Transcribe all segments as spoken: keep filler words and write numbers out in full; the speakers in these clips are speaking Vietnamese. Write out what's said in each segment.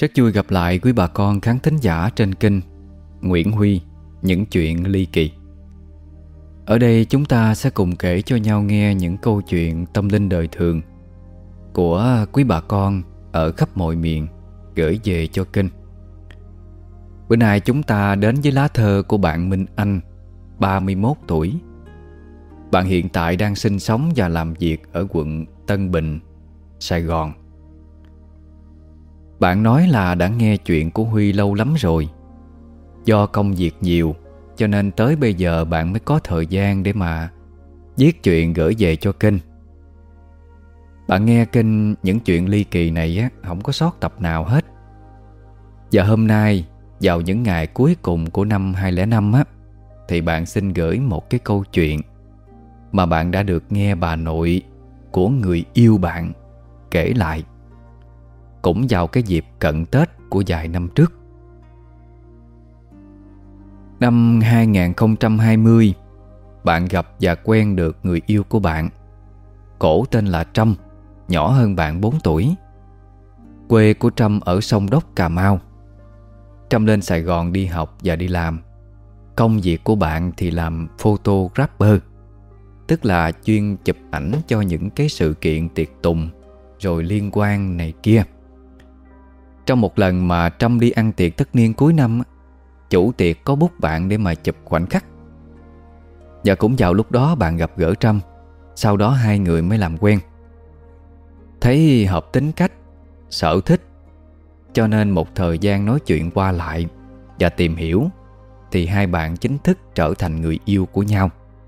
Rất vui gặp lại quý bà con khán thính giả trên kênh Nguyễn Huy Những Chuyện Ly Kỳ. Ở đây chúng ta sẽ cùng kể cho nhau nghe những câu chuyện tâm linh đời thường của quý bà con ở khắp mọi miền gửi về cho kênh. Bữa nay chúng ta đến với lá thơ của bạn Minh Anh, ba mươi mốt tuổi. Bạn hiện tại đang sinh sống và làm việc ở quận Tân Bình, Sài Gòn. Bạn nói là đã nghe chuyện của Huy lâu lắm rồi. Do công việc nhiều cho nên tới bây giờ bạn mới có thời gian để mà viết chuyện gửi về cho kênh. Bạn nghe kênh Những Chuyện Ly Kỳ này á, không có sót tập nào hết. Và hôm nay, vào những ngày cuối cùng của năm hai không không năm á, thì bạn xin gửi một cái câu chuyện mà bạn đã được nghe bà nội của người yêu bạn kể lại, cũng vào cái dịp cận Tết của vài năm trước. Năm hai không hai không, bạn gặp và quen được người yêu của bạn. Cổ tên là Trâm, nhỏ hơn bạn bốn tuổi. Quê của Trâm ở Sông Đốc, Cà Mau. Trâm lên Sài Gòn đi học và đi làm. Công việc của bạn thì làm photographer, tức là chuyên chụp ảnh cho những cái sự kiện tiệc tùng rồi liên quan này kia. Trong một lần mà Trâm đi ăn tiệc tất niên cuối năm, chủ tiệc có bút bạn để mà chụp khoảnh khắc. Và cũng vào lúc đó bạn gặp gỡ Trâm. Sau đó hai người mới làm quen. Thấy hợp tính cách, sở thích, cho nên một thời gian nói chuyện qua lại và tìm hiểu, thì hai bạn chính thức trở thành người yêu của nhau.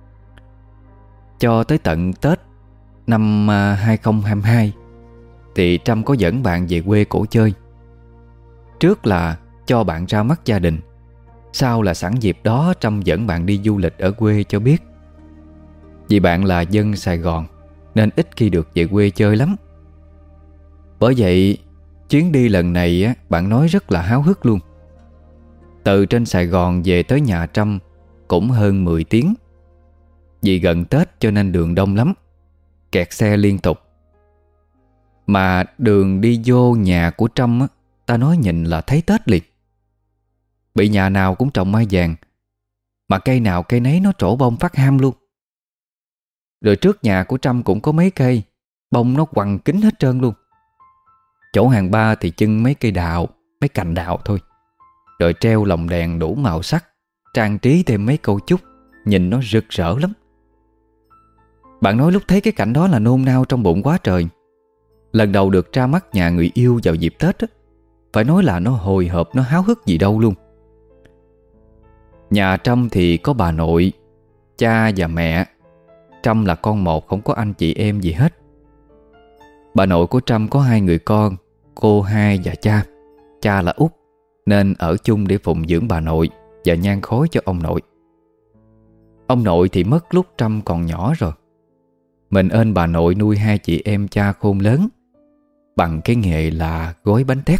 Cho tới tận Tết năm hai không hai hai thì Trâm có dẫn bạn về quê cổ chơi. Trước là cho bạn ra mắt gia đình, sau là sẵn dịp đó Trâm dẫn bạn đi du lịch ở quê cho biết. Vì bạn là dân Sài Gòn nên ít khi được về quê chơi lắm. Bởi vậy chuyến đi lần này á, bạn nói rất là háo hức luôn. Từ trên Sài Gòn về tới nhà Trâm cũng hơn mười tiếng. Vì gần Tết cho nên đường đông lắm, kẹt xe liên tục. Mà đường đi vô nhà của Trâm á, ta nói nhìn là thấy Tết liền. Bị nhà nào cũng trồng mai vàng, mà cây nào cây nấy nó trổ bông phát ham luôn. Rồi trước nhà của Trâm cũng có mấy cây, bông nó quằn kín hết trơn luôn. Chỗ hàng ba thì chưng mấy cây đào, mấy cành đào thôi. Rồi treo lồng đèn đủ màu sắc, trang trí thêm mấy câu chúc, nhìn nó rực rỡ lắm. Bạn nói lúc thấy cái cảnh đó là nôn nao trong bụng quá trời. Lần đầu được ra mắt nhà người yêu vào dịp Tết á, phải nói là nó hồi hộp, nó háo hức gì đâu luôn. Nhà Trâm thì có bà nội, cha và mẹ. Trâm là con một, không có anh chị em gì hết. Bà nội của Trâm có hai người con, cô hai và cha. Cha là út nên ở chung để phụng dưỡng bà nội và nhang khói cho ông nội. Ông nội thì mất lúc Trâm còn nhỏ rồi. Mình ơn bà nội nuôi hai chị em cha khôn lớn bằng cái nghề là gói bánh tét.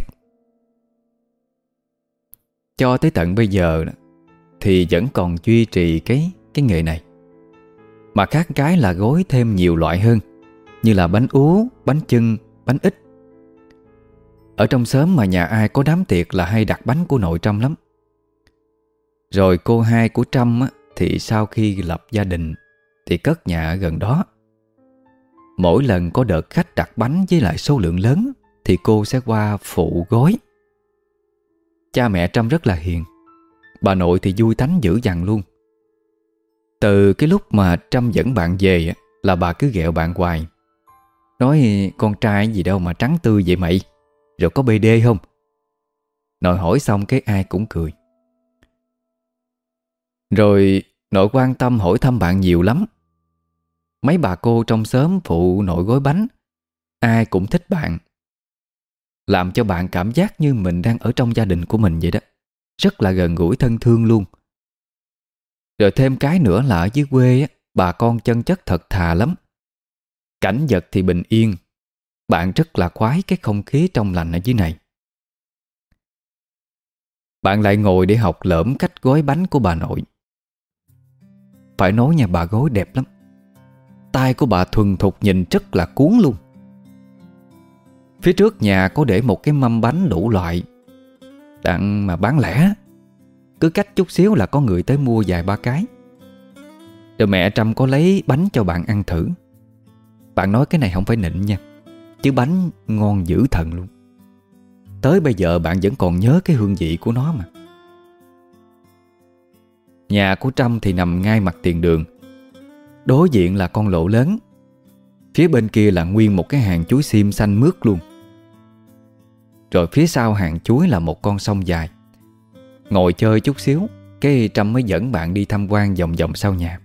Cho tới tận bây giờ thì vẫn còn duy trì cái, cái nghề này. Mà khác cái là gói thêm nhiều loại hơn, như là bánh ú, bánh chưng, bánh ít. Ở trong xóm mà nhà ai có đám tiệc là hay đặt bánh của nội Trâm lắm. Rồi cô hai của Trâm á, thì sau khi lập gia đình thì cất nhà ở gần đó. Mỗi lần có đợt khách đặt bánh với lại số lượng lớn thì cô sẽ qua phụ gói. Cha mẹ Trâm rất là hiền. Bà nội thì vui tánh dữ dằn luôn. Từ cái lúc mà Trâm dẫn bạn về là bà cứ ghẹo bạn hoài. Nói con trai gì đâu mà trắng tươi vậy mày, rồi có bê đê không? Nội hỏi xong cái ai cũng cười. Rồi nội quan tâm hỏi thăm bạn nhiều lắm. Mấy bà cô trong xóm phụ nội gói bánh, ai cũng thích bạn, làm cho bạn cảm giác như mình đang ở trong gia đình của mình vậy đó. Rất là gần gũi thân thương luôn. Rồi thêm cái nữa là ở dưới quê á, bà con chân chất thật thà lắm. Cảnh vật thì bình yên. Bạn rất là khoái cái không khí trong lành ở dưới này. Bạn lại ngồi để học lởm cách gói bánh của bà nội. Phải nói nhà bà gói đẹp lắm. Tay của bà thuần thục nhìn rất là cuốn luôn. Phía trước nhà có để một cái mâm bánh đủ loại, đặng mà bán lẻ. Cứ cách chút xíu là có người tới mua vài ba cái. Rồi mẹ Trâm có lấy bánh cho bạn ăn thử. Bạn nói cái này không phải nịnh nha, chứ bánh ngon dữ thần luôn. Tới bây giờ bạn vẫn còn nhớ cái hương vị của nó mà. Nhà của Trâm thì nằm ngay mặt tiền đường. Đối diện là con lộ lớn. Phía bên kia là nguyên một cái hàng chuối xiêm xanh mướt luôn. Rồi phía sau hàng chuối là một con sông dài. Ngồi chơi chút xíu, cái Trâm mới dẫn bạn đi tham quan vòng vòng sau nhà.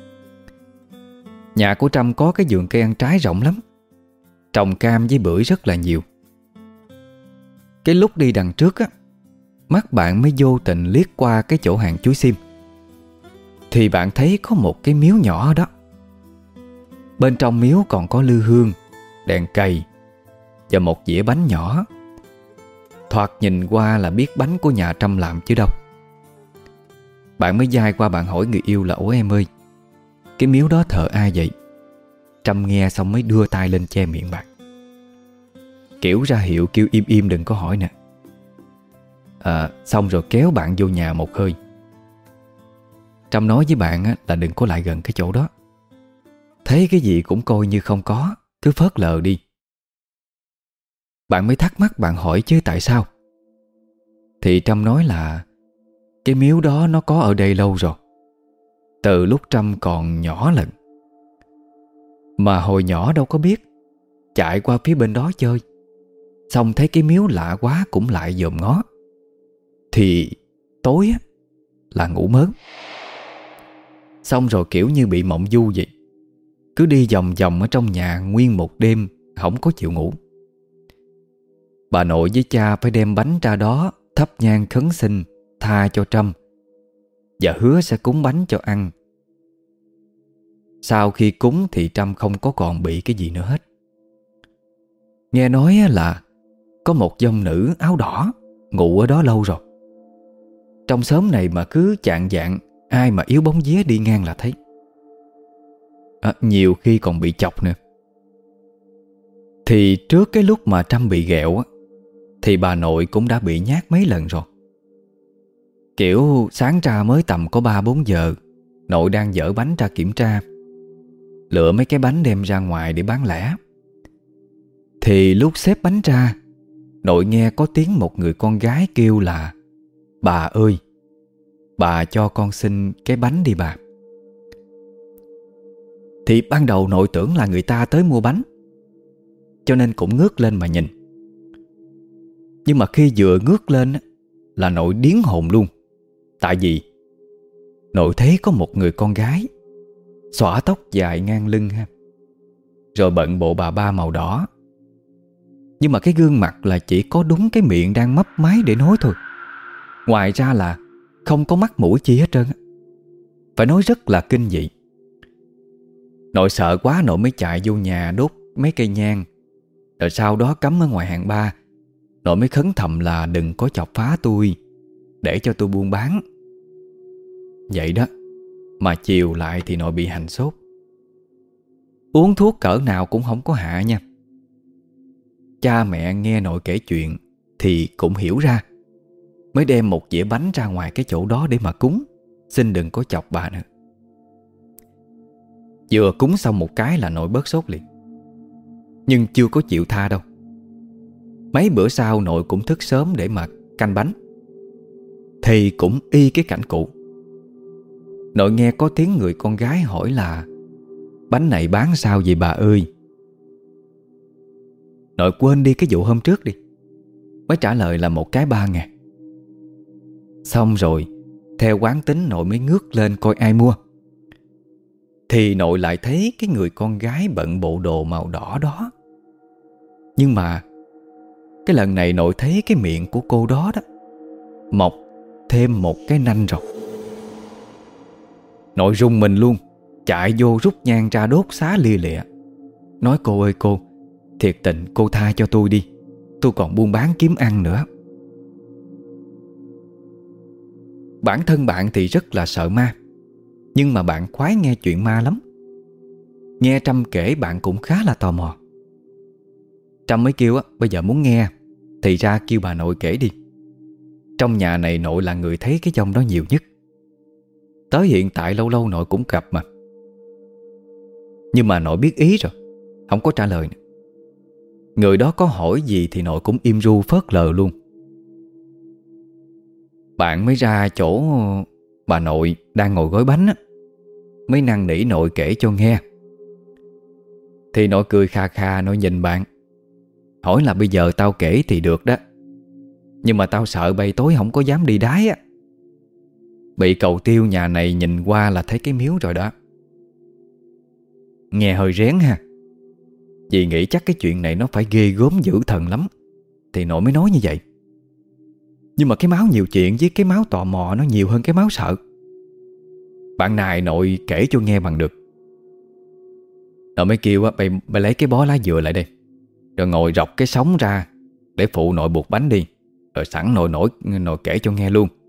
Nhà của Trâm có cái vườn cây ăn trái rộng lắm. Trồng cam với bưởi rất là nhiều. Cái lúc đi đằng trước á, mắt bạn mới vô tình liếc qua cái chỗ hàng chuối xiêm. Thì bạn thấy có một cái miếu nhỏ đó. Bên trong miếu còn có lư hương, đèn cầy và một dĩa bánh nhỏ. Thoạt nhìn qua là biết bánh của nhà Trâm làm chứ đâu. Bạn mới dai qua bạn hỏi người yêu là: ủa em ơi, cái miếu đó thờ ai vậy? Trâm nghe xong mới đưa tay lên che miệng bạn, kiểu ra hiệu kêu im im đừng có hỏi nè. À, xong rồi kéo bạn vô nhà một hơi. Trâm nói với bạn á, là đừng có lại gần cái chỗ đó. Thấy cái gì cũng coi như không có, cứ phớt lờ đi. Bạn mới thắc mắc, bạn hỏi chứ tại sao? Thì Trâm nói là cái miếu đó nó có ở đây lâu rồi, từ lúc Trâm còn nhỏ lận. Mà hồi nhỏ đâu có biết, chạy qua phía bên đó chơi, xong thấy cái miếu lạ quá cũng lại dòm ngó. Thì tối á, là ngủ mớn. Xong rồi kiểu như bị mộng du vậy. Cứ đi vòng vòng ở trong nhà nguyên một đêm, không có chịu ngủ. Bà nội với cha phải đem bánh ra đó thắp nhang khấn xin tha cho Trâm, và hứa sẽ cúng bánh cho ăn. Sau khi cúng thì Trâm không có còn bị cái gì nữa hết. Nghe nói là có một dông nữ áo đỏ ngủ ở đó lâu rồi. Trong xóm này mà cứ chạng vạng ai mà yếu bóng vía đi ngang là thấy. À, nhiều khi còn bị chọc nữa. Thì trước cái lúc mà Trâm bị ghẹo á, thì bà nội cũng đã bị nhát mấy lần rồi. Kiểu sáng ra mới tầm có ba bốn giờ, nội đang dỡ bánh ra kiểm tra, lựa mấy cái bánh đem ra ngoài để bán lẻ. Thì lúc xếp bánh ra, nội nghe có tiếng một người con gái kêu là: bà ơi, bà cho con xin cái bánh đi bà. Thì ban đầu nội tưởng là người ta tới mua bánh, cho nên cũng ngước lên mà nhìn. Nhưng mà khi vừa ngước lên là nội điếng hồn luôn. Tại vì nội thấy có một người con gái xõa tóc dài ngang lưng ha, rồi bận bộ bà ba màu đỏ. Nhưng mà cái gương mặt là chỉ có đúng cái miệng đang mấp máy để nói thôi. Ngoài ra là không có mắt mũi chi hết trơn. Phải nói rất là kinh dị. Nội sợ quá, nội mới chạy vô nhà đốt mấy cây nhang, rồi sau đó cắm ở ngoài hàng ba. Nội mới khấn thầm là đừng có chọc phá tôi, để cho tôi buôn bán. Vậy đó, mà chiều lại thì nội bị hành sốt. Uống thuốc cỡ nào cũng không có hạ nha. Cha mẹ nghe nội kể chuyện thì cũng hiểu ra, mới đem một dĩa bánh ra ngoài cái chỗ đó để mà cúng, xin đừng có chọc bà nữa. Vừa cúng xong một cái là nội bớt sốt liền. Nhưng chưa có chịu tha đâu. Mấy bữa sau nội cũng thức sớm để mà canh bánh. Thì cũng y cái cảnh cũ. Nội nghe có tiếng người con gái hỏi là: bánh này bán sao vậy bà ơi? Nội quên đi cái vụ hôm trước đi, mới trả lời là một cái ba ngàn. Xong rồi theo quán tính nội mới ngước lên coi ai mua. Thì nội lại thấy cái người con gái bận bộ đồ màu đỏ đó. Nhưng mà cái lần này nội thấy cái miệng của cô đó đó mọc thêm một cái nanh rồi. Nội rùng mình luôn, chạy vô rút nhang ra đốt xá lia lịa, nói: cô ơi cô, thiệt tình cô tha cho tôi đi, tôi còn buôn bán kiếm ăn nữa. Bản thân bạn thì rất là sợ ma, nhưng mà bạn khoái nghe chuyện ma lắm. Nghe Trâm kể bạn cũng khá là tò mò. Trâm mới kêu á, bây giờ muốn nghe thì ra kêu bà nội kể đi. Trong nhà này nội là người thấy cái dông đó nhiều nhất. Tới hiện tại lâu lâu nội cũng gặp mà. Nhưng mà nội biết ý rồi, không có trả lời nữa. Người đó có hỏi gì thì nội cũng im ru phớt lờ luôn. Bạn mới ra chỗ bà nội đang ngồi gói bánh á, mới năn nỉ nội kể cho nghe. Thì nội cười kha kha, nội nhìn bạn, hỏi là bây giờ tao kể thì được đó, nhưng mà tao sợ bay tối không có dám đi đái á. Bị cầu tiêu nhà này nhìn qua là thấy cái miếu rồi đó. Nghe hơi rén ha. Dì nghĩ chắc cái chuyện này nó phải ghê gớm dữ thần lắm thì nội mới nói như vậy. Nhưng mà cái máu nhiều chuyện với cái máu tò mò nó nhiều hơn cái máu sợ. Bạn này nội kể cho nghe bằng được. Nội mới kêu á, bay, bay lấy cái bó lá dừa lại đây, rồi ngồi rọc cái sống ra để phụ nội buộc bánh đi. Rồi sẵn nội nổi nội kể cho nghe luôn.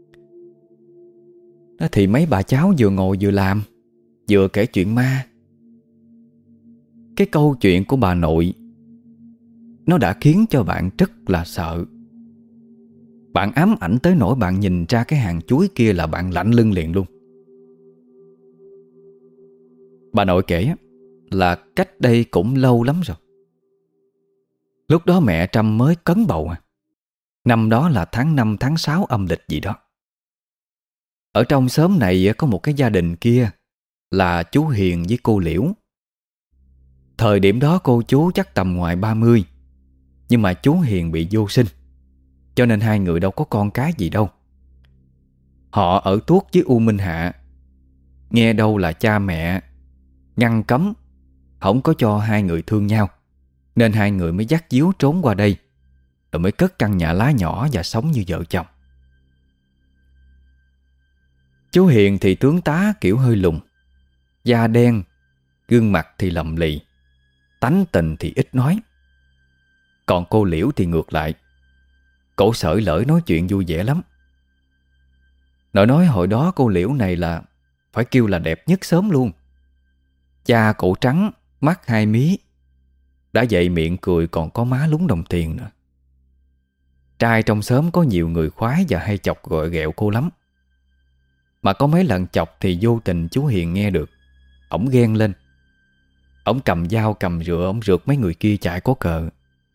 Đó thì mấy bà cháu vừa ngồi vừa làm, vừa kể chuyện ma. Cái câu chuyện của bà nội nó đã khiến cho bạn rất là sợ. Bạn ám ảnh tới nỗi bạn nhìn ra cái hàng chuối kia là bạn lạnh lưng liền luôn. Bà nội kể là cách đây cũng lâu lắm rồi. Lúc đó mẹ Trâm mới cấn bầu à. Năm đó là tháng năm tháng sáu âm lịch gì đó. Ở trong xóm này có một cái gia đình kia là chú Hiền với cô Liễu. Thời điểm đó cô chú chắc tầm ngoài ba mươi, nhưng mà chú Hiền bị vô sinh, cho nên hai người đâu có con cái gì đâu. Họ ở tuốt với U Minh Hạ. Nghe đâu là cha mẹ ngăn cấm, không có cho hai người thương nhau, nên hai người mới dắt díu trốn qua đây, rồi mới cất căn nhà lá nhỏ và sống như vợ chồng. Chú Hiền thì tướng tá kiểu hơi lùn, da đen, gương mặt thì lầm lì, tánh tình thì ít nói. Còn cô Liễu thì ngược lại, cổ sởi lởi nói chuyện vui vẻ lắm. Nội nói hồi đó cô Liễu này là phải kêu là đẹp nhất xóm luôn. Da cổ trắng, mắt hai mí, đã vậy miệng cười còn có má lúng đồng tiền nữa. Trai trong xóm có nhiều người khoái và hay chọc gọi ghẹo cô lắm. Mà có mấy lần chọc thì vô tình chú Hiền nghe được, ổng ghen lên. Ổng cầm dao cầm rựa, ổng rượt mấy người kia chạy có cờ.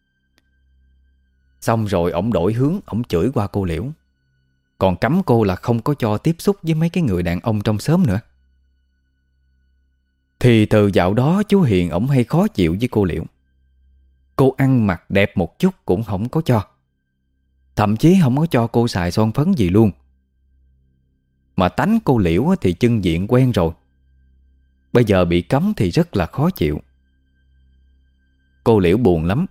Xong rồi ổng đổi hướng, ổng chửi qua cô Liễu, còn cấm cô là không có cho tiếp xúc với mấy cái người đàn ông trong xóm nữa. Thì từ dạo đó chú Hiền ổng hay khó chịu với cô Liễu. Cô ăn mặc đẹp một chút cũng không có cho, thậm chí không có cho cô xài son phấn gì luôn. Mà tánh cô Liễu thì chân diện quen rồi, bây giờ bị cấm thì rất là khó chịu. Cô Liễu buồn lắm.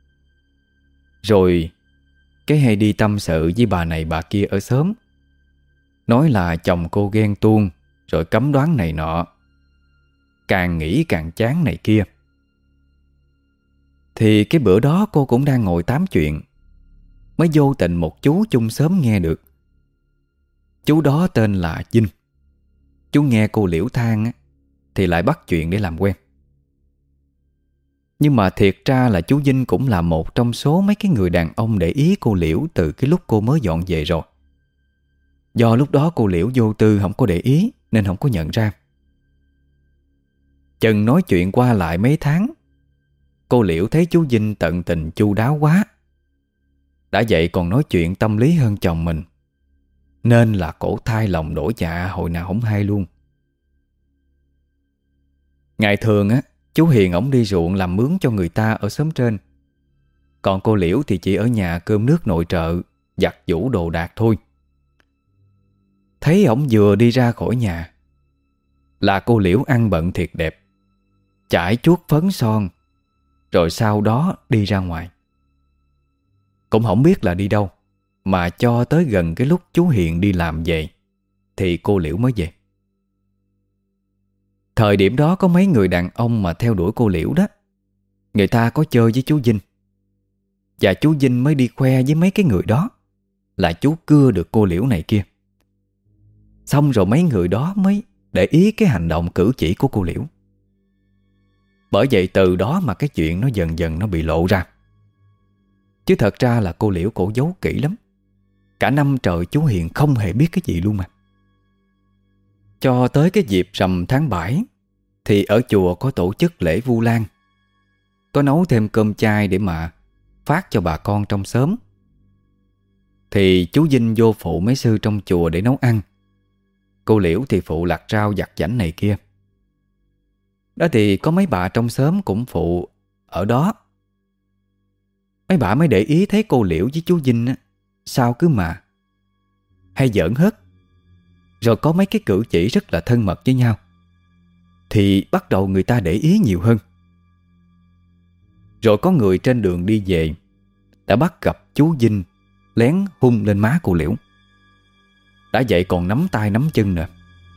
Rồi cái hay đi tâm sự với bà này bà kia ở xóm, nói là chồng cô ghen tuông, rồi cấm đoán này nọ. Càng nghĩ càng chán này kia. Thì cái bữa đó cô cũng đang ngồi tám chuyện, mới vô tình một chú chung xóm nghe được. Chú đó tên là Vinh. Chú nghe cô Liễu than á, thì lại bắt chuyện để làm quen. Nhưng mà thiệt ra là chú Vinh cũng là một trong số mấy cái người đàn ông để ý cô Liễu từ cái lúc cô mới dọn về rồi. Do lúc đó cô Liễu vô tư không có để ý nên không có nhận ra. Chừng nói chuyện qua lại mấy tháng, cô Liễu thấy chú Vinh tận tình chu đáo quá. Đã vậy còn nói chuyện tâm lý hơn chồng mình, nên là cổ thay lòng đổi dạ hồi nào không hay luôn. Ngày thường á, chú Hiền ổng đi ruộng làm mướn cho người ta ở xóm trên. Còn cô Liễu thì chỉ ở nhà cơm nước nội trợ, giặt giũ đồ đạc thôi. Thấy ổng vừa đi ra khỏi nhà là cô Liễu ăn bận thiệt đẹp, chải chuốt phấn son, rồi sau đó đi ra ngoài. Cũng không biết là đi đâu, mà cho tới gần cái lúc chú Hiền đi làm về thì cô Liễu mới về. Thời điểm đó có mấy người đàn ông mà theo đuổi cô Liễu đó. Người ta có chơi với chú Vinh, và chú Vinh mới đi khoe với mấy cái người đó là chú cưa được cô Liễu này kia. Xong rồi mấy người đó mới để ý cái hành động cử chỉ của cô Liễu. Bởi vậy từ đó mà cái chuyện nó dần dần nó bị lộ ra. Chứ thật ra là cô Liễu cổ giấu kỹ lắm. Cả năm trời chú Hiền không hề biết cái gì luôn mà. Cho tới cái dịp rằm tháng bảy thì ở chùa có tổ chức lễ Vu Lan, có nấu thêm cơm chay để mà phát cho bà con trong xóm. Thì chú Vinh vô phụ mấy sư trong chùa để nấu ăn. Cô Liễu thì phụ lặt rau giặt giảnh này kia. Đó thì có mấy bà trong xóm cũng phụ ở đó. Mấy bà mới để ý thấy cô Liễu với chú Vinh á, sao cứ mà hay giỡn hớt, rồi có mấy cái cử chỉ rất là thân mật với nhau. Thì bắt đầu người ta để ý nhiều hơn. Rồi có người trên đường đi về đã bắt gặp chú Vinh lén hung lên má cô Liễu. Đã vậy còn nắm tay nắm chân nữa.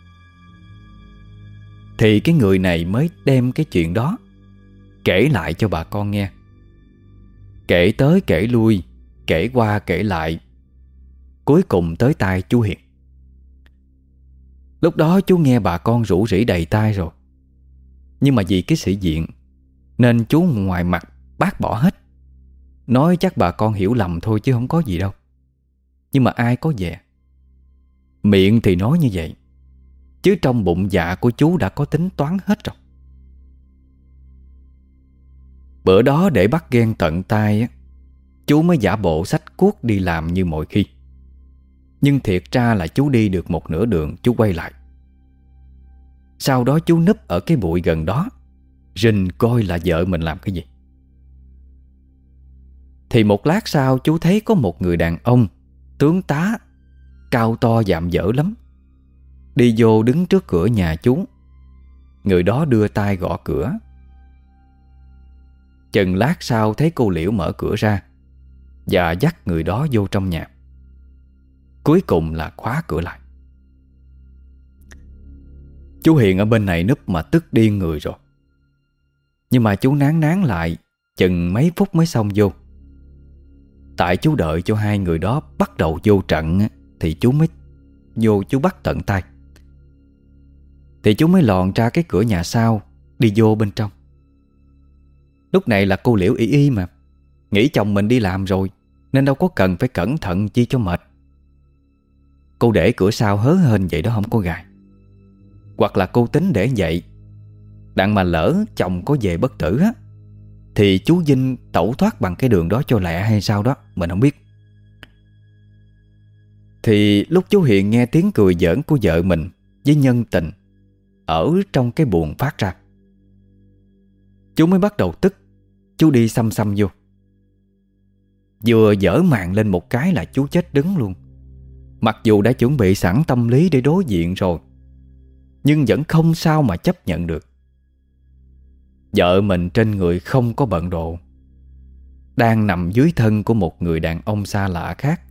Thì cái người này mới đem cái chuyện đó kể lại cho bà con nghe. Kể tới kể lui, kể qua kể lại, cuối cùng tới tai chú Hiền. Lúc đó chú nghe bà con rủ rỉ đầy tai rồi. Nhưng mà vì cái sĩ diện nên chú ngoài mặt bác bỏ hết. Nói chắc bà con hiểu lầm thôi chứ không có gì đâu. Nhưng mà ai có dè. Miệng thì nói như vậy, chứ trong bụng dạ của chú đã có tính toán hết rồi. Bữa đó để bắt ghen tận tay á, chú mới giả bộ xách cuốc đi làm như mọi khi. Nhưng thiệt ra là chú đi được một nửa đường chú quay lại. Sau đó chú núp ở cái bụi gần đó, rình coi là vợ mình làm cái gì. Thì một lát sau chú thấy có một người đàn ông tướng tá, cao to dạm dở lắm, đi vô đứng trước cửa nhà chú. Người đó đưa tay gõ cửa. Chừng lát sau thấy cô Liễu mở cửa ra và dắt người đó vô trong nhà. Cuối cùng là khóa cửa lại. Chú Hiền ở bên này núp mà tức điên người rồi. Nhưng mà chú nán nán lại chừng mấy phút mới xong vô. Tại chú đợi cho hai người đó bắt đầu vô trận thì chú mới vô chú bắt tận tay. Thì chú mới lòn ra cái cửa nhà sau, đi vô bên trong. Lúc này là cô Liễu y y mà, nghĩ chồng mình đi làm rồi nên đâu có cần phải cẩn thận chi cho mệt. Cô để cửa sau hớ hênh vậy đó, không có gài. Hoặc là cô tính để vậy, đặng mà lỡ chồng có về bất tử á, thì chú Vinh tẩu thoát bằng cái đường đó cho lẹ hay sao đó, mình không biết. Thì lúc chú Hiền nghe tiếng cười giỡn của vợ mình với nhân tình ở trong cái buồng phát ra, chú mới bắt đầu tức. Chú đi xăm xăm vô. Vừa dở màn lên một cái là chú chết đứng luôn. Mặc dù đã chuẩn bị sẵn tâm lý để đối diện rồi, nhưng vẫn không sao mà chấp nhận được. Vợ mình trên người không có bận đồ, đang nằm dưới thân của một người đàn ông xa lạ khác.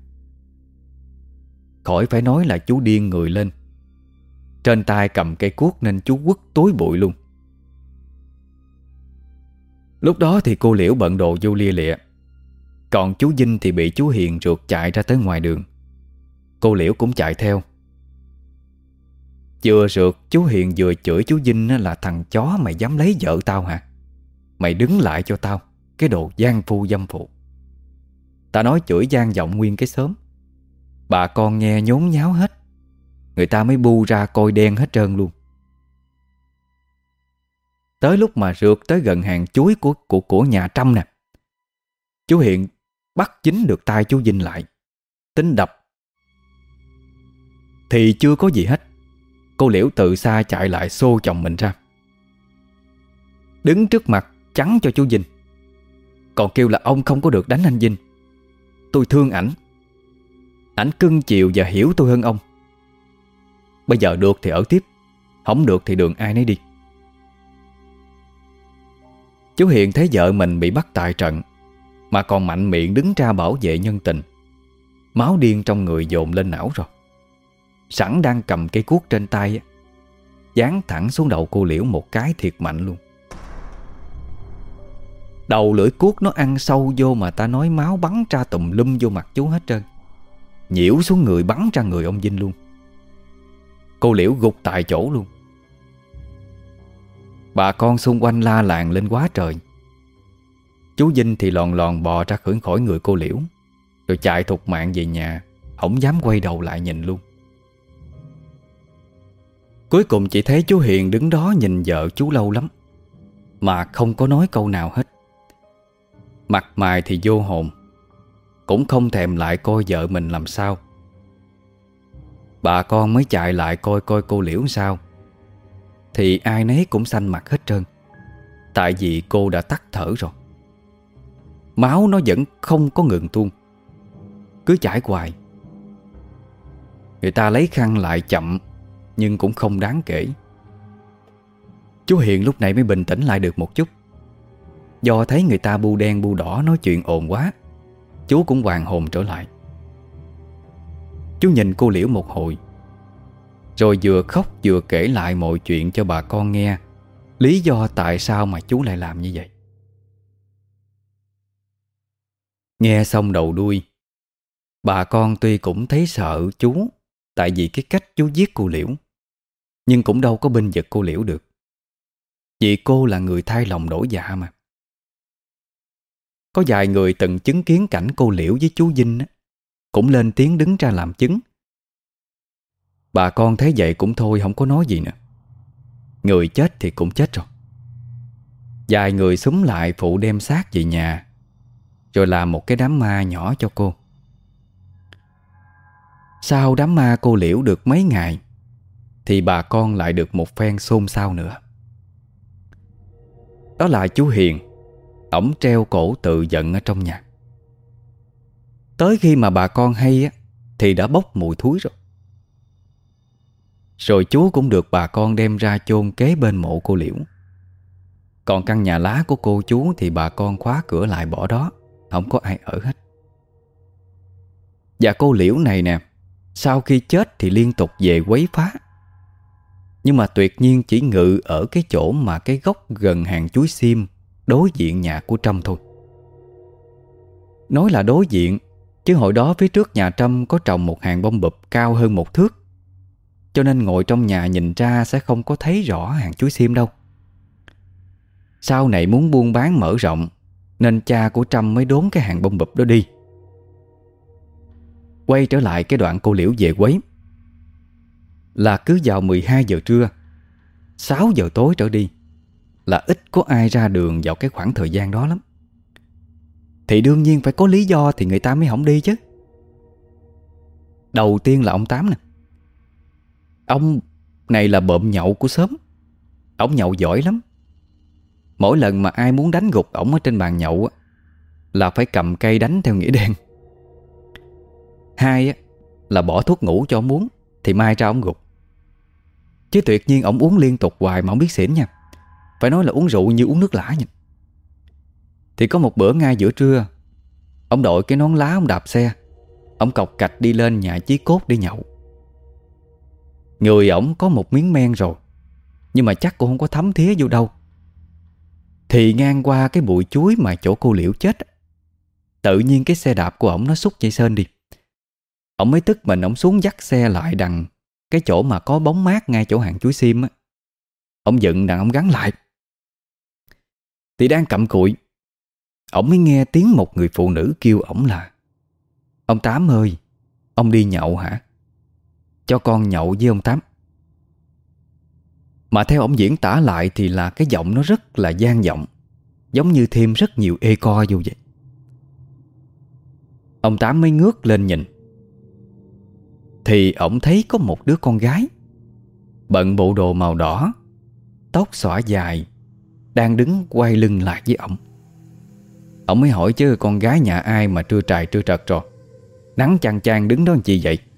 Khỏi phải nói là chú điên người lên. Trên tay cầm cây cuốc nên chú quất tối bụi luôn. Lúc đó thì cô Liễu bận đồ vô lia lịa. Còn chú Vinh thì bị chú Hiền rượt chạy ra tới ngoài đường. Cô Liễu cũng chạy theo. Vừa rượt chú Hiền vừa chửi chú Vinh là thằng chó mày dám lấy vợ tao hả? Mày đứng lại cho tao, cái đồ gian phu dâm phụ. Ta nói chửi gian vọng nguyên cái xóm. Bà con nghe nhốn nháo hết. Người ta mới bu ra coi đen hết trơn luôn. Tới lúc mà rượt tới gần hàng chuối của, của, của nhà Trâm nè, chú Hiền bắt dính được tay chú Vinh lại, tính đập. Thì chưa có gì hết, cô Liễu từ xa chạy lại xô chồng mình ra, đứng trước mặt chắn cho chú Vinh. Còn kêu là ông không có được đánh anh Vinh. Tôi thương ảnh, ảnh cưng chiều và hiểu tôi hơn ông. Bây giờ được thì ở tiếp, không được thì đường ai nấy đi. Chú Hiền thấy vợ mình bị bắt tại trận mà còn mạnh miệng đứng ra bảo vệ nhân tình. Máu điên trong người dồn lên não rồi. Sẵn đang cầm cây cuốc trên tay, giáng thẳng xuống đầu cô Liễu một cái thiệt mạnh luôn. Đầu lưỡi cuốc nó ăn sâu vô mà ta nói máu bắn ra tùm lum vô mặt chú hết trơn, nhiễu xuống người bắn ra người ông Vinh luôn. Cô Liễu gục tại chỗ luôn. Bà con xung quanh la làng lên quá trời. Chú Vinh thì lòn lòn bò ra khỏi khỏi người cô Liễu, rồi chạy thục mạng về nhà, không dám quay đầu lại nhìn luôn. Cuối cùng chỉ thấy chú Hiền đứng đó nhìn vợ chú lâu lắm, mà không có nói câu nào hết. Mặt mày thì vô hồn, cũng không thèm lại coi vợ mình làm sao. Bà con mới chạy lại coi coi cô Liễu sao, thì ai nấy cũng xanh mặt hết trơn. Tại vì cô đã tắt thở rồi. Máu nó vẫn không có ngừng tuôn, cứ chảy hoài. Người ta lấy khăn lại chậm, nhưng cũng không đáng kể. Chú Hiền lúc này mới bình tĩnh lại được một chút. Do thấy người ta bu đen bu đỏ nói chuyện ồn quá, chú cũng hoàn hồn trở lại. Chú nhìn cô Liễu một hồi, rồi vừa khóc vừa kể lại mọi chuyện cho bà con nghe, lý do tại sao mà chú lại làm như vậy. Nghe xong đầu đuôi, bà con tuy cũng thấy sợ chú tại vì cái cách chú giết cô Liễu, nhưng cũng đâu có bênh vực cô Liễu được, vì cô là người thay lòng đổi dạ mà. Có vài người từng chứng kiến cảnh cô Liễu với chú Vinh á, cũng lên tiếng đứng ra làm chứng. Bà con thấy vậy cũng thôi, không có nói gì nữa. Người chết thì cũng chết rồi. Vài người xúm lại phụ đem xác về nhà, rồi làm một cái đám ma nhỏ cho cô. Sau đám ma cô Liễu được mấy ngày, thì bà con lại được một phen xôn xao nữa. Đó là chú Hiền, ổng treo cổ tự giận ở trong nhà. Tới khi mà bà con hay á, thì đã bốc mùi thúi rồi. Rồi chú cũng được bà con đem ra chôn kế bên mộ cô Liễu. Còn căn nhà lá của cô chú thì bà con khóa cửa lại bỏ đó, không có ai ở hết. Và cô Liễu này nè, sau khi chết thì liên tục về quấy phá, nhưng mà tuyệt nhiên chỉ ngự ở cái chỗ mà cái gốc gần hàng chuối xiêm đối diện nhà của Trâm thôi. Nói là đối diện, chứ hồi đó phía trước nhà Trâm có trồng một hàng bông bụp cao hơn một thước, cho nên ngồi trong nhà nhìn ra sẽ không có thấy rõ hàng chuối xiêm đâu. Sau này muốn buôn bán mở rộng, nên cha của Trâm mới đốn cái hàng bông bụp đó đi. Quay trở lại cái đoạn cô Liễu về quấy, là cứ vào mười hai giờ trưa, sáu giờ tối trở đi là ít có ai ra đường vào cái khoảng thời gian đó lắm. Thì đương nhiên phải có lý do thì người ta mới không đi chứ. Đầu tiên là ông Tám nè. Ông này là bợm nhậu của xóm. Ông nhậu giỏi lắm. Mỗi lần mà ai muốn đánh gục ổng ở trên bàn nhậu á, là phải cầm cây đánh theo nghĩa đen. Hai á, là bỏ thuốc ngủ cho ông uống thì mai ra ổng gục. Chứ tuyệt nhiên ổng uống liên tục hoài mà không biết xỉn nha. Phải nói là uống rượu như uống nước lã nha. Thì có một bữa ngay giữa trưa, ông đội cái nón lá, ông đạp xe, ông cọc cạch đi lên nhà Chí Cốt đi nhậu. Người ổng có một miếng men rồi, nhưng mà chắc cũng không có thấm thía vô đâu. Thì ngang qua cái bụi chuối mà chỗ cô Liễu chết, tự nhiên cái xe đạp của ổng nó xúc dây sên đi. Ổng mới tức mình, ổng xuống dắt xe lại đằng cái chỗ mà có bóng mát ngay chỗ hàng chuối xiêm á. Ổng dựng đằng ổng gắn lại. Thì đang cặm cụi, ổng mới nghe tiếng một người phụ nữ kêu ổng là: "Ông Tám ơi, ông đi nhậu hả? Cho con nhậu với ông Tám." Mà theo ổng diễn tả lại thì là cái giọng nó rất là vang vọng, giống như thêm rất nhiều eco vô vậy. Ông Tám mới ngước lên nhìn, thì ổng thấy có một đứa con gái bận bộ đồ màu đỏ, tóc xõa dài, đang đứng quay lưng lại với ổng. Ổng mới hỏi chứ con gái nhà ai mà trưa trài trưa trật rồi, nắng chang chang đứng đó làm chi vậy?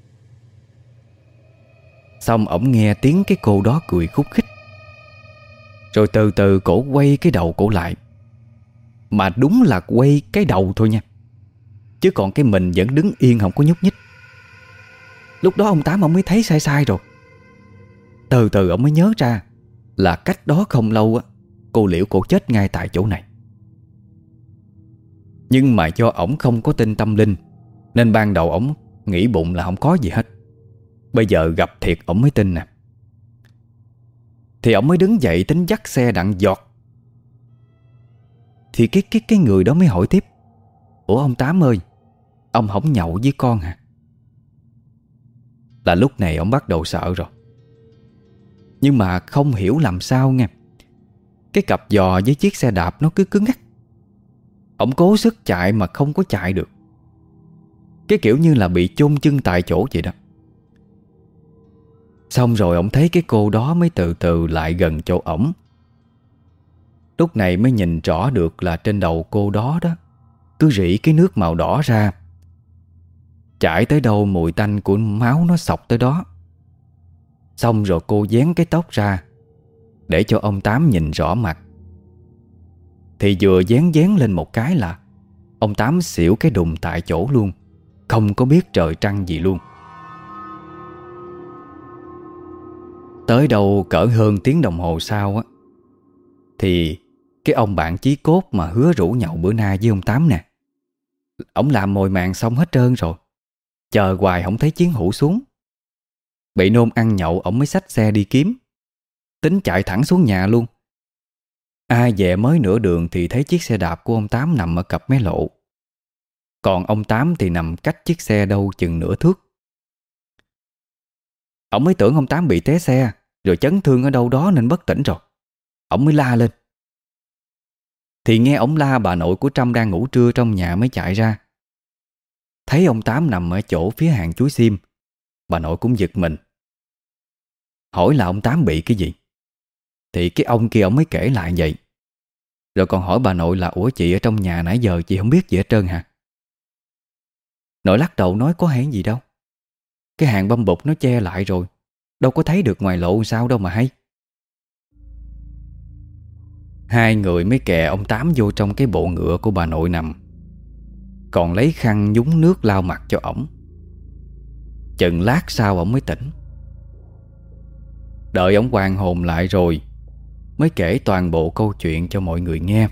Xong ổng nghe tiếng cái cô đó cười khúc khích, rồi từ từ cổ quay cái đầu cổ lại. Mà đúng là quay cái đầu thôi nha, chứ còn cái mình vẫn đứng yên không có nhúc nhích. Lúc đó ông Tám ông mới thấy sai sai rồi. Từ từ ông mới nhớ ra là cách đó không lâu á, cô Liễu cổ chết ngay tại chỗ này. Nhưng mà do ổng không có tin tâm linh, nên ban đầu ổng nghĩ bụng là không có gì hết. Bây giờ gặp thiệt ổng mới tin nè. Thì ổng mới đứng dậy tính dắt xe đặng giọt. Thì cái cái cái người đó mới hỏi tiếp: Ủa ông Tám ơi, ông hổng nhậu với con hả? Là lúc này ông bắt đầu sợ rồi. Nhưng mà không hiểu làm sao nha, cái cặp giò với chiếc xe đạp nó cứ cứng ngắc. Ông cố sức chạy mà không có chạy được, cái kiểu như là bị chôn chân tại chỗ vậy đó. Xong rồi ông thấy cái cô đó mới từ từ lại gần chỗ ổng. Lúc này mới nhìn rõ được là trên đầu cô đó đó cứ rỉ cái nước màu đỏ ra. Chảy tới đâu mùi tanh của máu nó xộc tới đó. Xong rồi cô vén cái tóc ra để cho ông Tám nhìn rõ mặt. Thì vừa vén vén lên một cái là ông Tám xỉu cái đùng tại chỗ luôn, không có biết trời trăng gì luôn. Tới đâu cỡ hơn tiếng đồng hồ sau á, thì cái ông bạn chí cốt mà hứa rủ nhậu bữa nay với ông Tám nè, ổng làm mồi màng xong hết trơn rồi, chờ hoài không thấy chiến hữu xuống. Bị nôn ăn nhậu, ổng mới xách xe đi kiếm, tính chạy thẳng xuống nhà luôn. Ai về mới nửa đường thì thấy chiếc xe đạp của ông Tám nằm ở cặp mé lộ, còn ông Tám thì nằm cách chiếc xe đâu chừng nửa thước. Ổng mới tưởng ông Tám bị té xe rồi chấn thương ở đâu đó nên bất tỉnh rồi. Ổng mới la lên. Thì nghe ổng la, bà nội của Trâm đang ngủ trưa trong nhà mới chạy ra. Thấy ông Tám nằm ở chỗ phía hàng chuối xiêm, bà nội cũng giật mình, hỏi là ông Tám bị cái gì. Thì cái ông kia ổng mới kể lại vậy. Rồi còn hỏi bà nội là: Ủa chị ở trong nhà nãy giờ chị không biết gì hết trơn hả? Nội lắc đầu nói: Có hề gì đâu, cái hàng băm bụt nó che lại rồi, đâu có thấy được ngoài lộ sao đâu mà hay. Hai người mới kè ông Tám vô trong cái bộ ngựa của bà nội nằm, còn lấy khăn nhúng nước lau mặt cho ổng. Chừng lát sau ổng mới tỉnh. Đợi ổng hoàn hồn lại rồi mới kể toàn bộ câu chuyện cho mọi người nghe.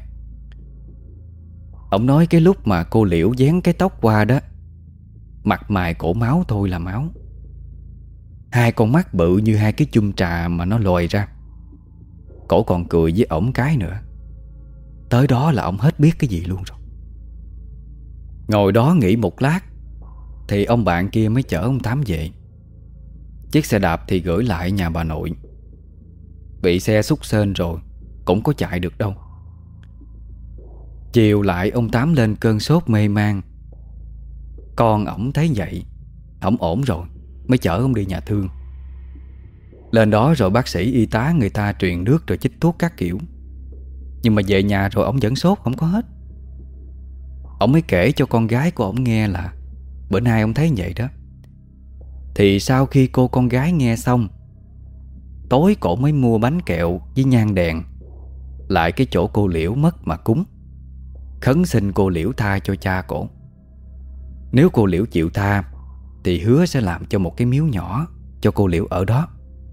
Ổng nói cái lúc mà cô Liễu vén cái tóc qua đó, mặt mày cổ máu thôi là máu. Hai con mắt bự như hai cái chum trà mà nó lòi ra. Cổ còn cười với ổng cái nữa. Tới đó là ổng hết biết cái gì luôn rồi. Ngồi đó nghỉ một lát thì ông bạn kia mới chở ông Tám về. Chiếc xe đạp thì gửi lại nhà bà nội. Bị xe xúc sên rồi, cũng có chạy được đâu. Chiều lại ông Tám lên cơn sốt mê man. Con ổng thấy vậy, ổng ổn rồi mới chở ông đi nhà thương. Lên đó rồi bác sĩ y tá người ta truyền nước rồi chích thuốc các kiểu. Nhưng mà về nhà rồi ổng vẫn sốt không có hết. Ổng mới kể cho con gái của ổng nghe là bữa nay ông thấy vậy đó. Thì sau khi cô con gái nghe xong, tối cổ mới mua bánh kẹo với nhang đèn lại cái chỗ cô Liễu mất mà cúng, khấn xin cô Liễu tha cho cha cổ. Nếu cô Liễu chịu tha thì hứa sẽ làm cho một cái miếu nhỏ cho cô Liễu ở đó.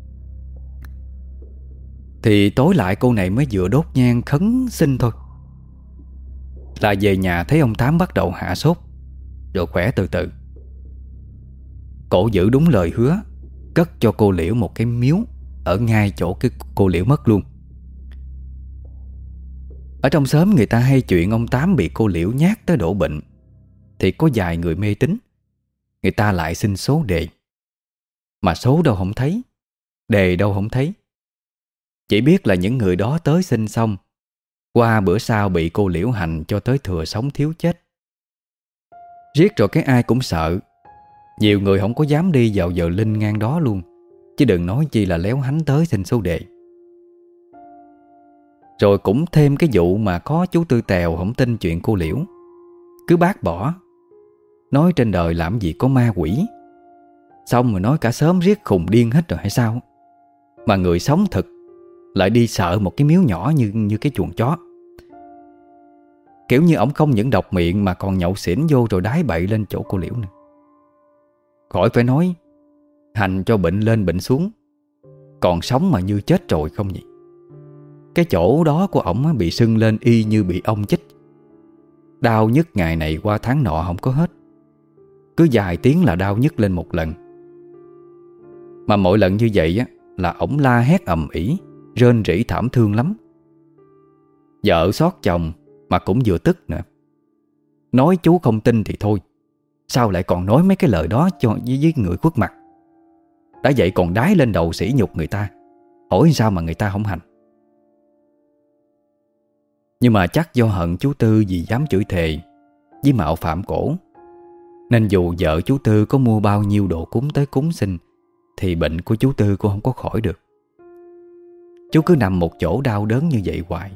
Thì tối lại cô này mới vừa đốt nhang khấn xin thôi, là về nhà thấy ông Tám bắt đầu hạ sốt rồi khỏe từ từ. Cổ giữ đúng lời hứa, cất cho cô Liễu một cái miếu ở ngay chỗ cái cô Liễu mất luôn. Ở trong xóm người ta hay chuyện ông Tám bị cô Liễu nhát tới đổ bệnh. Thì có vài người mê tín, người ta lại xin số đề. Mà số đâu không thấy, đề đâu không thấy. Chỉ biết là những người đó tới xin xong, qua bữa sau bị cô Liễu hành cho tới thừa sống thiếu chết. Riết rồi cái ai cũng sợ. Nhiều người không có dám đi vào giờ linh ngang đó luôn, chứ đừng nói chi là léo hánh tới xin số đề. Rồi cũng thêm cái vụ mà có chú Tư Tèo không tin chuyện cô Liễu, cứ bác bỏ, nói trên đời làm gì có ma quỷ. Xong rồi nói cả xóm riết khùng điên hết rồi hay sao. Mà người sống thực lại đi sợ một cái miếu nhỏ như như cái chuồng chó. Kiểu như ổng không những độc miệng mà còn nhậu xỉn vô rồi đái bậy lên chỗ cô Liễu nữa. Khỏi phải nói, hành cho bệnh lên bệnh xuống, còn sống mà như chết rồi không vậy. Cái chỗ đó của ổng bị sưng lên y như bị ong chích. Đau nhức ngày này qua tháng nọ không có hết. Cứ vài tiếng là đau nhức lên một lần. Mà mỗi lần như vậy á là ổng la hét ầm ĩ, rên rỉ thảm thương lắm. Vợ xót chồng mà cũng vừa tức nữa. Nói chú không tin thì thôi, sao lại còn nói mấy cái lời đó cho với, với người khuất mặt. Đã vậy còn đái lên đầu sỉ nhục người ta, hỏi sao mà người ta không hành. Nhưng mà chắc do hận chú Tư vì dám chửi thề với mạo phạm cổ, nên dù vợ chú Tư có mua bao nhiêu đồ cúng tới cúng xin thì bệnh của chú Tư cũng không có khỏi được. Chú cứ nằm một chỗ đau đớn như vậy hoài.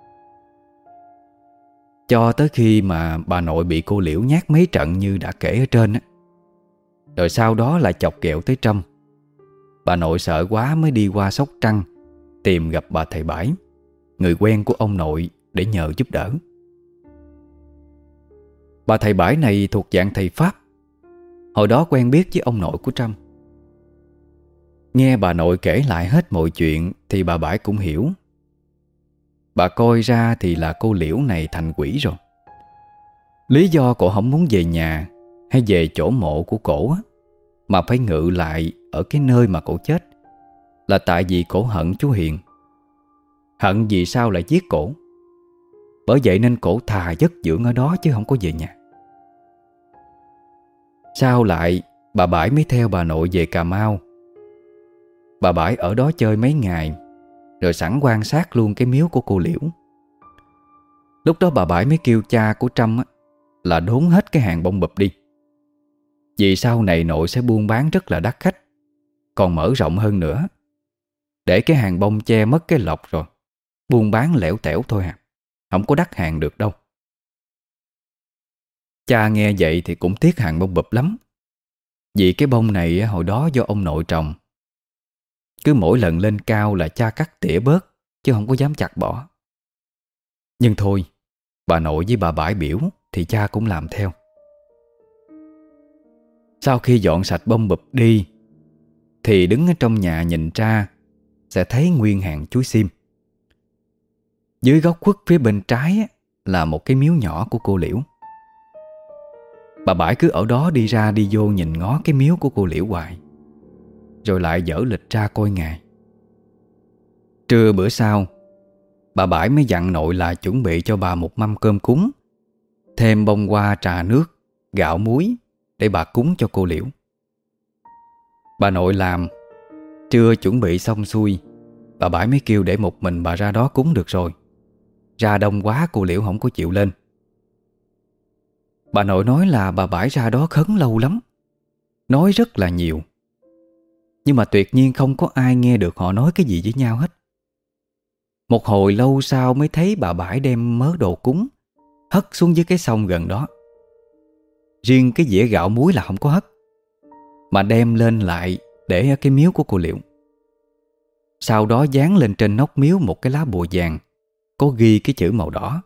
Cho tới khi mà bà nội bị cô Liễu nhát mấy trận như đã kể ở trên á, rồi sau đó lại chọc ghẹo tới Trâm. Bà nội sợ quá mới đi qua Sóc Trăng tìm gặp bà thầy Bãi, người quen của ông nội, để nhờ giúp đỡ. Bà thầy Bãi này thuộc dạng thầy Pháp, hồi đó quen biết với ông nội của Trâm. Nghe bà nội kể lại hết mọi chuyện thì bà Bãi cũng hiểu. Bà coi ra thì là cô Liễu này thành quỷ rồi. Lý do cổ không muốn về nhà hay về chỗ mộ của cổ á, mà phải ngự lại ở cái nơi mà cổ chết, là tại vì cổ hận chú Hiền. Hận vì sao lại giết cổ. Bởi vậy nên cổ thà giấc dưỡng ở đó chứ không có về nhà. Sau lại bà Bãi mới theo bà nội về Cà Mau. Bà Bãi ở đó chơi mấy ngày, rồi sẵn quan sát luôn cái miếu của cô Liễu. Lúc đó bà Bãi mới kêu cha của Trâm á, là đốn hết cái hàng bông bụp đi, vì sau này nội sẽ buôn bán rất là đắt khách, còn mở rộng hơn nữa. Để cái hàng bông che mất cái lộc rồi, buôn bán lẻo tẻo thôi à, không có đắt hàng được đâu. Cha nghe vậy thì cũng tiếc hàng bông bụp lắm, vì cái bông này hồi đó do ông nội trồng. Cứ mỗi lần lên cao là cha cắt tỉa bớt, chứ không có dám chặt bỏ. Nhưng thôi, bà nội với bà Bãi biểu thì cha cũng làm theo. Sau khi dọn sạch bông bụp đi thì đứng ở trong nhà nhìn ra sẽ thấy nguyên hàng chuối sim. Dưới góc khuất phía bên trái là một cái miếu nhỏ của cô Liễu. Bà Bãi cứ ở đó đi ra đi vô nhìn ngó cái miếu của cô Liễu hoài, rồi lại dở lịch ra coi ngày. Trưa bữa sau, bà Bãi mới dặn nội là chuẩn bị cho bà một mâm cơm cúng, thêm bông hoa, trà nước, gạo muối để bà cúng cho cô Liễu. Bà nội làm, trưa chuẩn bị xong xuôi, bà Bãi mới kêu để một mình bà ra đó cúng được rồi. Ra đông quá cô Liễu không có chịu lên. Bà nội nói là bà Bãi ra đó khấn lâu lắm, nói rất là nhiều, nhưng mà tuyệt nhiên không có ai nghe được họ nói cái gì với nhau hết. Một hồi lâu sau mới thấy bà Bãi đem mớ đồ cúng hất xuống dưới cái sông gần đó. Riêng cái dĩa gạo muối là không có hất, mà đem lên lại để ở cái miếu của cô Liễu. Sau đó dán lên trên nóc miếu một cái lá bùa vàng có ghi cái chữ màu đỏ.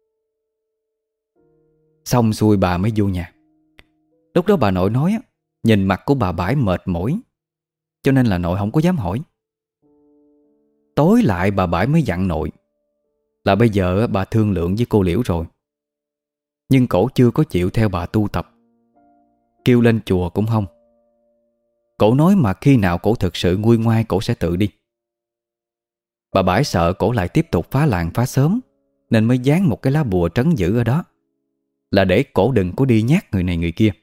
Xong xuôi bà mới vô nhà. Lúc đó bà nội nói nhìn mặt của bà Bãi mệt mỏi, cho nên là nội không có dám hỏi. Tối lại bà Bãi mới dặn nội là bây giờ bà thương lượng với cô Liễu rồi, nhưng cổ chưa có chịu theo bà tu tập, kêu lên chùa cũng không. Cổ nói mà khi nào cổ thực sự nguôi ngoai cổ sẽ tự đi. Bà Bãi sợ cổ lại tiếp tục phá làng phá xóm, nên mới dán một cái lá bùa trấn giữ ở đó, là để cổ đừng có đi nhát người này người kia.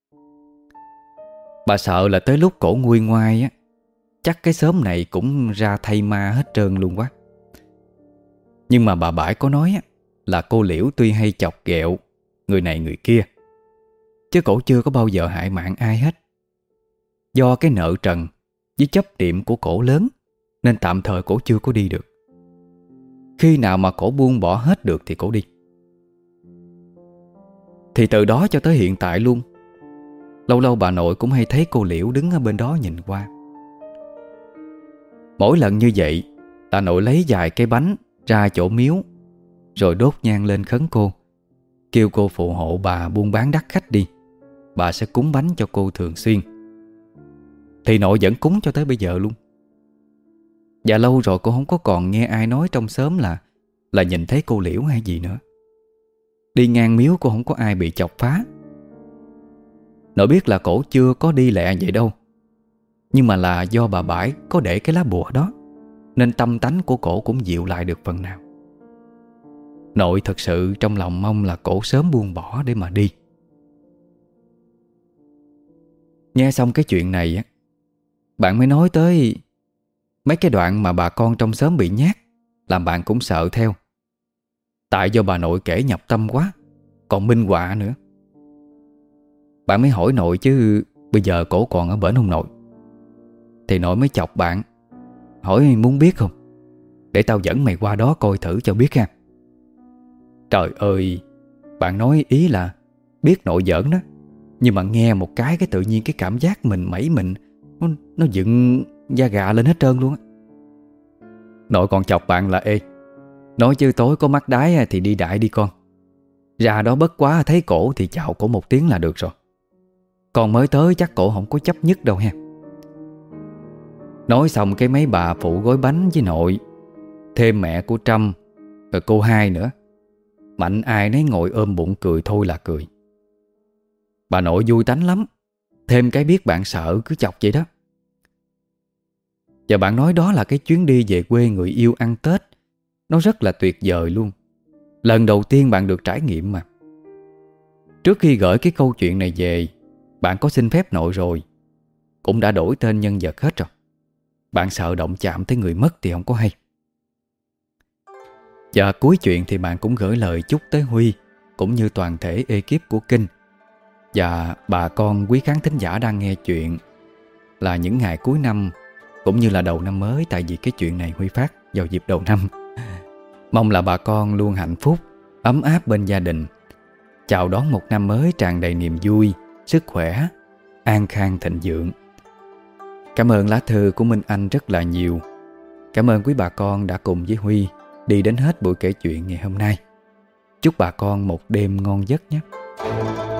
Bà sợ là tới lúc cổ nguôi ngoai á, chắc cái xóm này cũng ra thay ma hết trơn luôn quá. Nhưng mà bà Bãi có nói á, là cô Liễu tuy hay chọc ghẹo người này người kia, chứ cổ chưa có bao giờ hại mạng ai hết. Do cái nợ trần với chấp niệm của cổ lớn, nên tạm thời cổ chưa có đi được. Khi nào mà cổ buông bỏ hết được thì cổ đi. Thì từ đó cho tới hiện tại luôn, lâu lâu bà nội cũng hay thấy cô Liễu đứng ở bên đó nhìn qua. Mỗi lần như vậy là nội lấy vài cây bánh ra chỗ miếu, rồi đốt nhang lên khấn cô, kêu cô phụ hộ bà buôn bán đắt khách đi, bà sẽ cúng bánh cho cô thường xuyên. Thì nội vẫn cúng cho tới bây giờ luôn. Và lâu rồi cô không có còn nghe ai nói trong xóm là Là nhìn thấy cô Liễu hay gì nữa. Đi ngang miếu cô không có ai bị chọc phá. Nội biết là cổ chưa có đi lẹ vậy đâu, nhưng mà là do bà Bãi có để cái lá bùa đó, nên tâm tánh của cổ cũng dịu lại được phần nào. Nội thật sự trong lòng mong là cổ sớm buông bỏ để mà đi. Nghe xong cái chuyện này á, bạn mới nói tới mấy cái đoạn mà bà con trong xóm bị nhát, làm bạn cũng sợ theo. Tại do bà nội kể nhập tâm quá, còn minh họa nữa. Bạn mới hỏi nội chứ bây giờ cổ còn ở bển không nội? Thì nội mới chọc bạn, hỏi muốn biết không? Để tao dẫn mày qua đó coi thử cho biết ha. Trời ơi, bạn nói ý là biết nội giỡn đó, nhưng mà nghe một cái cái tự nhiên cái cảm giác mình mẩy mình Nó, nó dựng da gà lên hết trơn luôn á. Nội còn chọc bạn là ê, nói chứ tối có mắt đái thì đi đại đi con. Ra đó bất quá thấy cổ thì chào cổ một tiếng là được rồi. Còn mới tới chắc cổ không có chấp nhất đâu ha. Nói xong cái mấy bà phụ gói bánh với nội, thêm mẹ của Trâm, rồi cô hai nữa. Mạnh ai nấy ngồi ôm bụng cười thôi là cười. Bà nội vui tánh lắm, thêm cái biết bạn sợ cứ chọc vậy đó. Và bạn nói đó là cái chuyến đi về quê người yêu ăn Tết. Nó rất là tuyệt vời luôn. Lần đầu tiên bạn được trải nghiệm mà. Trước khi gửi cái câu chuyện này về, bạn có xin phép nội rồi, cũng đã đổi tên nhân vật hết rồi. Bạn sợ động chạm tới người mất thì không có hay. Và cuối chuyện thì bạn cũng gửi lời chúc tới Huy, cũng như toàn thể ekip của Kinh và bà con quý khán thính giả đang nghe chuyện là những ngày cuối năm cũng như là đầu năm mới. Tại vì cái chuyện này Huy phát vào dịp đầu năm. Mong là bà con luôn hạnh phúc, ấm áp bên gia đình, chào đón một năm mới tràn đầy niềm vui, sức khỏe, an khang thịnh vượng. Cảm ơn lá thư của Minh Anh rất là nhiều. Cảm ơn quý bà con đã cùng với Huy đi đến hết buổi kể chuyện ngày hôm nay. Chúc bà con một đêm ngon giấc nhé.